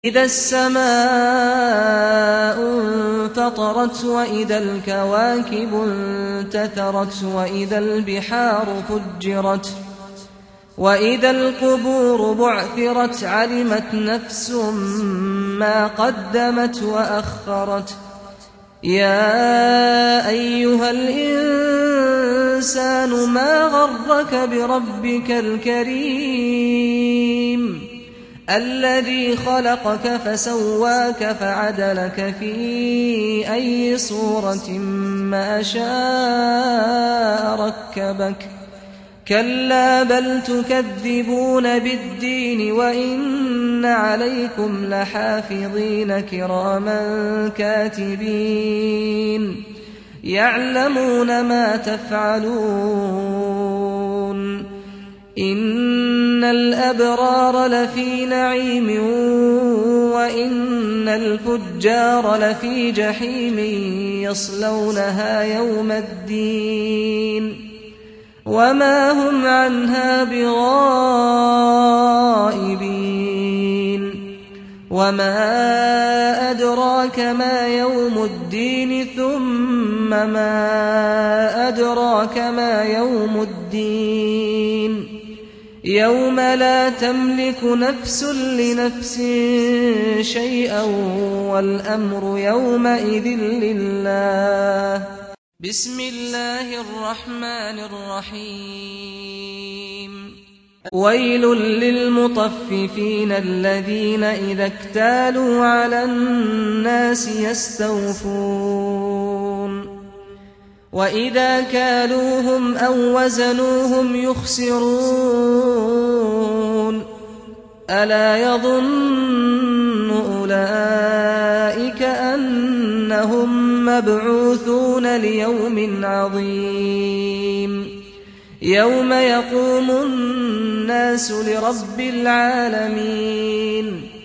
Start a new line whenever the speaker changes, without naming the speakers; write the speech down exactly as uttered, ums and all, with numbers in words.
إِذَا السَّمَاءُ انفَطَرَتْ وَإِذَا الْكَوَاكِبُ انتَثَرَتْ وَإِذَا الْبِحَارُ فُجِّرَتْ وَإِذَا الْقُبُورُ بُعْثِرَتْ عَلِمَتْ نَفْسٌ مَّا قَدَّمَتْ وَأَخَّرَتْ يَا أَيُّهَا الْإِنسَانُ مَا غَرَّكَ بِرَبِّكَ الْكَرِيمِ الَّذِي خَلَقَكَ فَسَوَّاكَ فَعَدَلَكَ فِي أَيِّ صُورَةٍ مَّا شَاءَ رَكَّبَكَ كَلَّا بَلْ تُكَذِّبُونَ بِالدِّينِ وَإِنَّ عَلَيْكُمْ لَحَافِظِينَ كِرَامًا كَاتِبِينَ يَعْلَمُونَ مَا تَفْعَلُونَ إِنَّ الْأَبْرَارَ لَفِي نَعِيمٍ وَإِنَّ الْفُجَّارَ لَفِي جَحِيمٍ يَصْلَوْنَهَا يَوْمَ الدِّينِ وَمَا هُمْ عَنْهَا بِغَائِبِينَ وَمَا أَدْرَاكَ مَا يَوْمُ الدِّينِ ثُمَّ مَا أَدْرَاكَ مَا يَوْمُ الدِّينِ يَوْمَ لَا تَمْلِكُ نَفْسٌ لِّنَفْسٍ شَيْئًا وَالْأَمْرُ يَوْمَئِذٍ لِّلَّهِ بسم الله الرحمن الرحيم ويل للمطففين الذين إذا اكتالوا على الناس يستوفون وإذا كالوهم أو وزنوهم يخسرون ألا يظن أولئك أنهم مبعوثون ليوم عظيم يوم يقوم الناس لرب العالمين